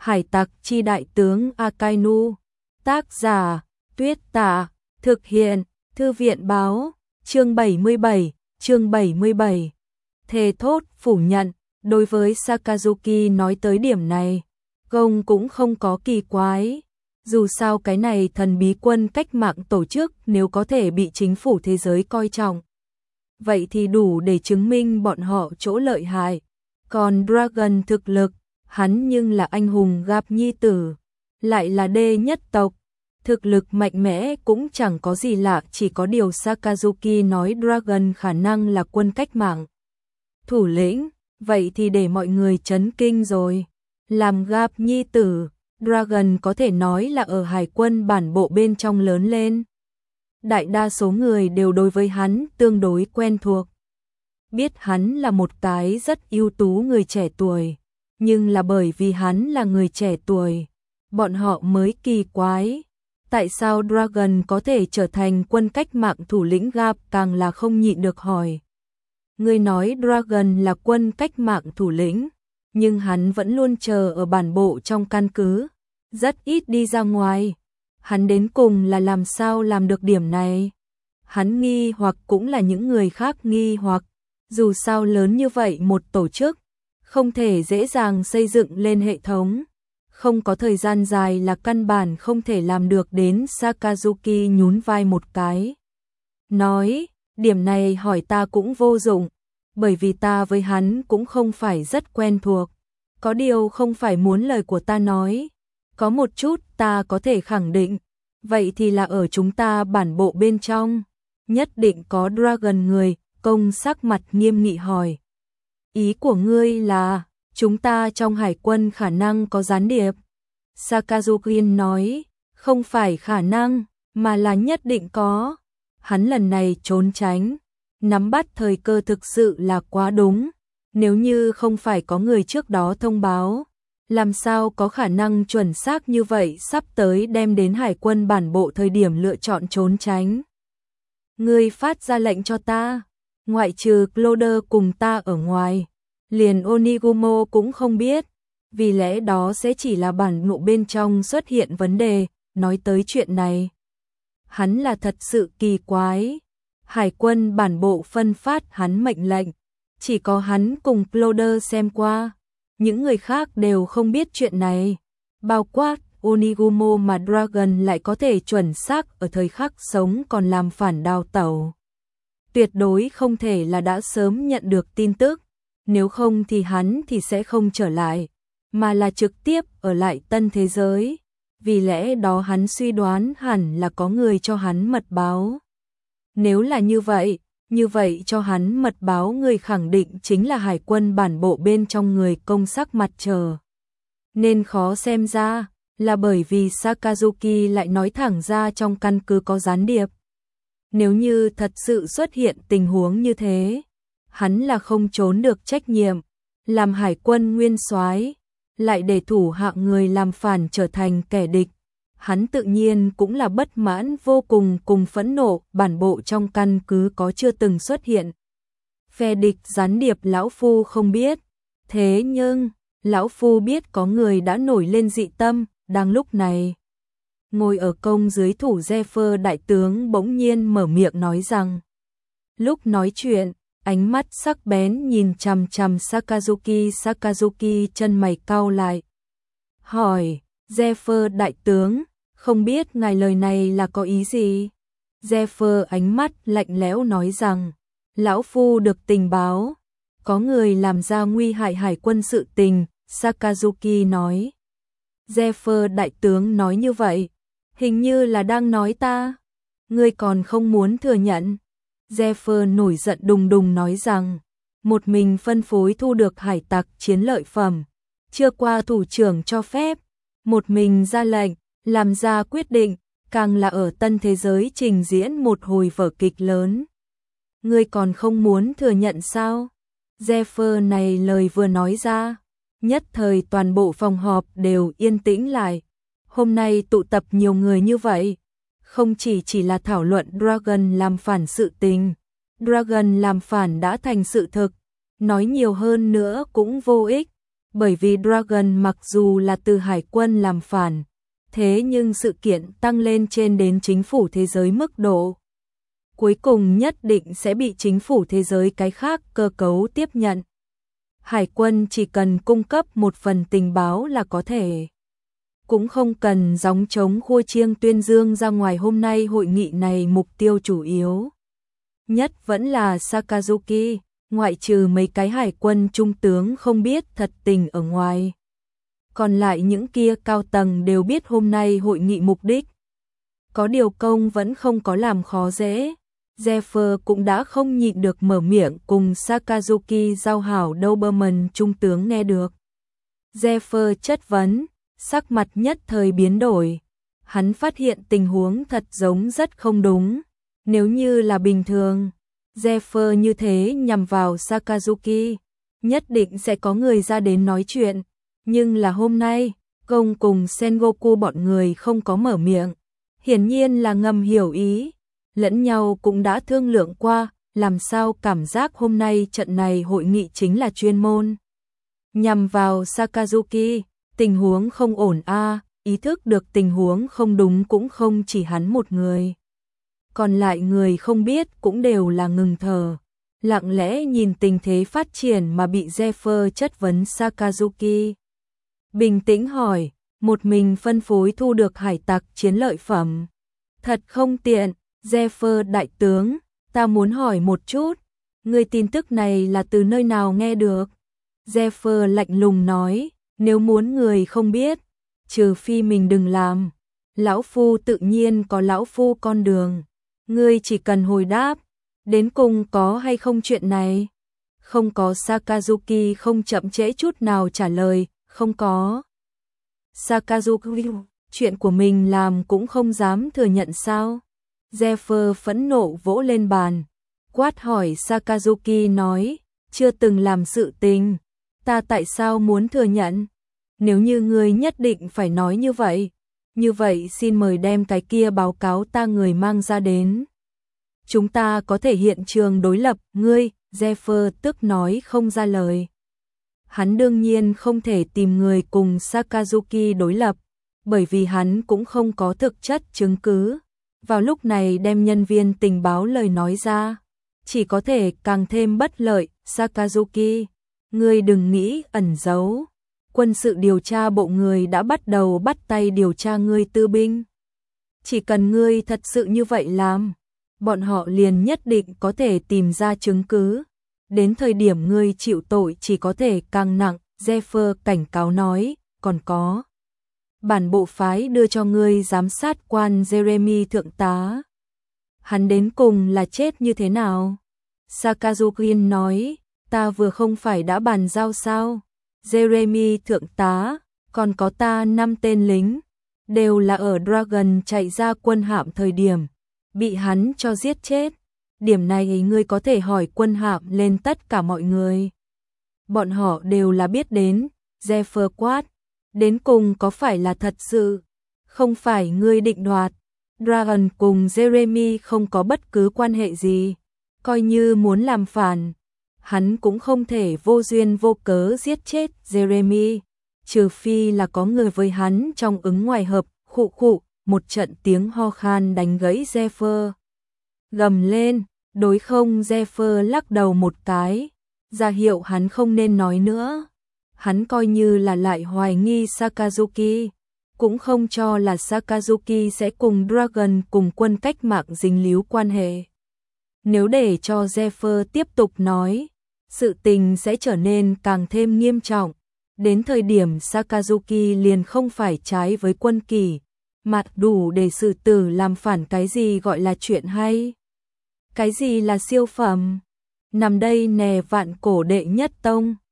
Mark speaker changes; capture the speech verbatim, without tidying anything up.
Speaker 1: Hải tặc chi đại tướng Akainu. Tác giả, Tuyết Tạ. Thực hiện, Thư viện báo. Chương bảy mươi bảy, chương bảy mươi bảy. Thề thốt phủ nhận, đối với Sakazuki nói tới điểm này, Gong cũng không có kỳ quái. Dù sao cái này thần bí quân cách mạng tổ chức nếu có thể bị chính phủ thế giới coi trọng, vậy thì đủ để chứng minh bọn họ chỗ lợi hại. Còn Dragon thực lực, hắn nhưng là anh hùng gặp nhi tử, lại là đê nhất tộc. Thực lực mạnh mẽ cũng chẳng có gì lạ, chỉ có điều Sakazuki nói Dragon khả năng là quân cách mạng thủ lĩnh, vậy thì để mọi người chấn kinh rồi. Làm gặp nhi tử, Dragon có thể nói là ở hải quân bản bộ bên trong lớn lên. Đại đa số người đều đối với hắn tương đối quen thuộc. Biết hắn là một cái rất ưu tú người trẻ tuổi, nhưng là bởi vì hắn là người trẻ tuổi, bọn họ mới kỳ quái. Tại sao Dragon có thể trở thành quân cách mạng thủ lĩnh, Gap càng là không nhịn được hỏi. Người nói Dragon là quân cách mạng thủ lĩnh, nhưng hắn vẫn luôn chờ ở bản bộ trong căn cứ, rất ít đi ra ngoài. Hắn đến cùng là làm sao làm được điểm này? Hắn nghi hoặc cũng là những người khác nghi hoặc, dù sao lớn như vậy một tổ chức, không thể dễ dàng xây dựng lên hệ thống. Không có thời gian dài là căn bản không thể làm được. Đến Sakazuki nhún vai một cái, nói, điểm này hỏi ta cũng vô dụng, bởi vì ta với hắn cũng không phải rất quen thuộc. Có điều không phải muốn lời của ta nói, có một chút ta có thể khẳng định, vậy thì là ở chúng ta bản bộ bên trong, nhất định có Dragon người. Công sắc mặt nghiêm nghị hỏi, ý của ngươi là chúng ta trong hải quân khả năng có gián điệp? Sakazuki nói, không phải khả năng, mà là nhất định có. Hắn lần này trốn tránh, nắm bắt thời cơ thực sự là quá đúng. Nếu như không phải có người trước đó thông báo, làm sao có khả năng chuẩn xác như vậy sắp tới đem đến hải quân bản bộ thời điểm lựa chọn trốn tránh. Ngươi phát ra lệnh cho ta, ngoại trừ Cloder cùng ta ở ngoài, liền Onigumo cũng không biết, vì lẽ đó sẽ chỉ là bản bộ bên trong xuất hiện vấn đề. Nói tới chuyện này, hắn là thật sự kỳ quái. Hải quân bản bộ phân phát hắn mệnh lệnh, chỉ có hắn cùng Cloder xem qua, những người khác đều không biết chuyện này, bao quát Onigumo, mà Dragon lại có thể chuẩn xác ở thời khắc sống còn làm phản đào tẩu. Tuyệt đối không thể là đã sớm nhận được tin tức, nếu không thì hắn thì sẽ không trở lại, mà là trực tiếp ở lại tân thế giới. Vì lẽ đó hắn suy đoán hẳn là có người cho hắn mật báo. Nếu là như vậy, như vậy cho hắn mật báo người khẳng định chính là hải quân bản bộ bên trong người. Công sắc mặt trở nên khó xem ra, là bởi vì Sakazuki lại nói thẳng ra trong căn cứ có gián điệp. Nếu như thật sự xuất hiện tình huống như thế, hắn là không trốn được trách nhiệm. Làm hải quân nguyên soái, lại để thủ hạ người làm phản trở thành kẻ địch, hắn tự nhiên cũng là bất mãn vô cùng cùng phẫn nộ. Bản bộ trong căn cứ có chưa từng xuất hiện phe địch gián điệp, lão phu không biết, thế nhưng lão phu biết có người đã nổi lên dị tâm. Đang lúc này, ngồi ở công dưới thủ Zephyr đại tướng bỗng nhiên mở miệng nói rằng, lúc nói chuyện, ánh mắt sắc bén nhìn chằm chằm Sakazuki. Sakazuki chân mày cau lại, hỏi, Zephyr đại tướng, không biết ngài lời này là có ý gì? Zephyr ánh mắt lạnh lẽo nói rằng, lão phu được tình báo, có người làm ra nguy hại hải quân sự tình. Sakazuki nói, Zephyr đại tướng nói như vậy, hình như là đang nói ta. Ngươi còn không muốn thừa nhận? Zephyr nổi giận đùng đùng nói rằng, một mình phân phối thu được hải tặc chiến lợi phẩm, chưa qua thủ trưởng cho phép, một mình ra lệnh, làm ra quyết định, càng là ở tân thế giới trình diễn một hồi vở kịch lớn. Ngươi còn không muốn thừa nhận sao? Zephyr này lời vừa nói ra, nhất thời toàn bộ phòng họp đều yên tĩnh lại. Hôm nay tụ tập nhiều người như vậy, không chỉ chỉ là thảo luận Dragon làm phản sự tình. Dragon làm phản đã thành sự thực, nói nhiều hơn nữa cũng vô ích, Bởi vì Dragon mặc dù là từ hải quân làm phản, thế nhưng sự kiện tăng lên trên đến chính phủ thế giới mức độ cuối cùng nhất định sẽ bị chính phủ thế giới cái khác cơ cấu tiếp nhận. Hải quân chỉ cần cung cấp một phần tình báo là có thể. Cũng không cần gióng trống khua chiêng tuyên dương ra ngoài. Hôm nay hội nghị này mục tiêu chủ yếu nhất vẫn là Sakazuki, ngoại trừ mấy cái hải quân trung tướng không biết thật tình ở ngoài. Còn lại những kia cao tầng đều biết hôm nay hội nghị mục đích. Có điều công vẫn không có làm khó dễ. Zephyr cũng đã không nhịn được mở miệng cùng Sakazuki giao hảo. Doberman trung tướng nghe được Zephyr chất vấn, sắc mặt nhất thời biến đổi. Hắn phát hiện tình huống thật giống rất không đúng. Nếu như là bình thường, Zephyr như thế nhằm vào Sakazuki, nhất định sẽ có người ra đến nói chuyện. Nhưng là hôm nay, Gong cùng Sengoku bọn người không có mở miệng. Hiển nhiên là ngầm hiểu ý. Lẫn nhau cũng đã thương lượng qua, làm sao cảm giác hôm nay trận này hội nghị chính là chuyên môn. Nhằm vào Sakazuki, tình huống không ổn a, ý thức được tình huống không đúng cũng không chỉ hắn một người. Còn lại người không biết cũng đều là ngừng thở, lặng lẽ nhìn tình thế phát triển mà bị Zephyr chất vấn. Sakazuki bình tĩnh hỏi, một mình phân phối thu được hải tặc chiến lợi phẩm. Thật không tiện. Zephyr đại tướng, ta muốn hỏi một chút, người tin tức này là từ nơi nào nghe được? Zephyr lạnh lùng nói, nếu muốn người không biết, trừ phi mình đừng làm. Lão Phu tự nhiên có Lão Phu con đường. Ngươi chỉ cần hồi đáp, đến cùng có hay không chuyện này? Không có. Sakazuki không chậm trễ chút nào trả lời, không có. Sakazuki, chuyện của mình làm cũng không dám thừa nhận sao? Zephyr phẫn nộ vỗ lên bàn, quát hỏi. Sakazuki nói, chưa từng làm sự tình, ta tại sao muốn thừa nhận? Nếu như ngươi nhất định phải nói như vậy, như vậy xin mời đem cái kia báo cáo ta người mang ra đến. Chúng ta có thể hiện trường đối lập. Ngươi, Zephyr tức nói không ra lời. Hắn đương nhiên không thể tìm người cùng Sakazuki đối lập, bởi vì hắn cũng không có thực chất chứng cứ. Vào lúc này đem nhân viên tình báo lời nói ra, chỉ có thể càng thêm bất lợi. Sakazuki, ngươi đừng nghĩ ẩn giấu. Quân sự điều tra bộ người đã bắt đầu bắt tay điều tra ngươi tư binh. Chỉ cần ngươi thật sự như vậy làm, bọn họ liền nhất định có thể tìm ra chứng cứ. Đến thời điểm ngươi chịu tội chỉ có thể càng nặng. Zephyr cảnh cáo nói, còn có. Bản bộ phái đưa cho ngươi giám sát quan Jeremy thượng tá. Hắn đến cùng là chết như thế nào? Sakazuki nói, ta vừa không phải đã bàn giao sao? Jeremy thượng tá, còn có ta năm tên lính, đều là ở Dragon chạy ra quân hạm thời điểm, bị hắn cho giết chết. Điểm này ngươi có thể hỏi quân hạm lên tất cả mọi người. Bọn họ đều là biết đến. Zephyr quát, đến cùng có phải là thật sự? Không phải ngươi định đoạt. Dragon cùng Jeremy không có bất cứ quan hệ gì. Coi như muốn làm phản, hắn cũng không thể vô duyên vô cớ giết chết Jeremy, trừ phi là có người với hắn trong ứng ngoài hợp. Khụ khụ, một trận tiếng ho khan đánh gãy Zephyr. Gầm lên, đối không. Zephyr lắc đầu một cái, ra hiệu hắn không nên nói nữa. Hắn coi như là lại hoài nghi Sakazuki, cũng không cho là Sakazuki sẽ cùng Dragon cùng quân cách mạng dính líu quan hệ. Nếu để cho Zephyr tiếp tục nói, sự tình sẽ trở nên càng thêm nghiêm trọng. Đến thời điểm Sakazuki liền không phải trái với quân kỷ, mà đủ để xử tử làm phản. Cái gì gọi là chuyện hay? Cái gì là siêu phẩm? Nằm đây nè vạn cổ đệ nhất tông.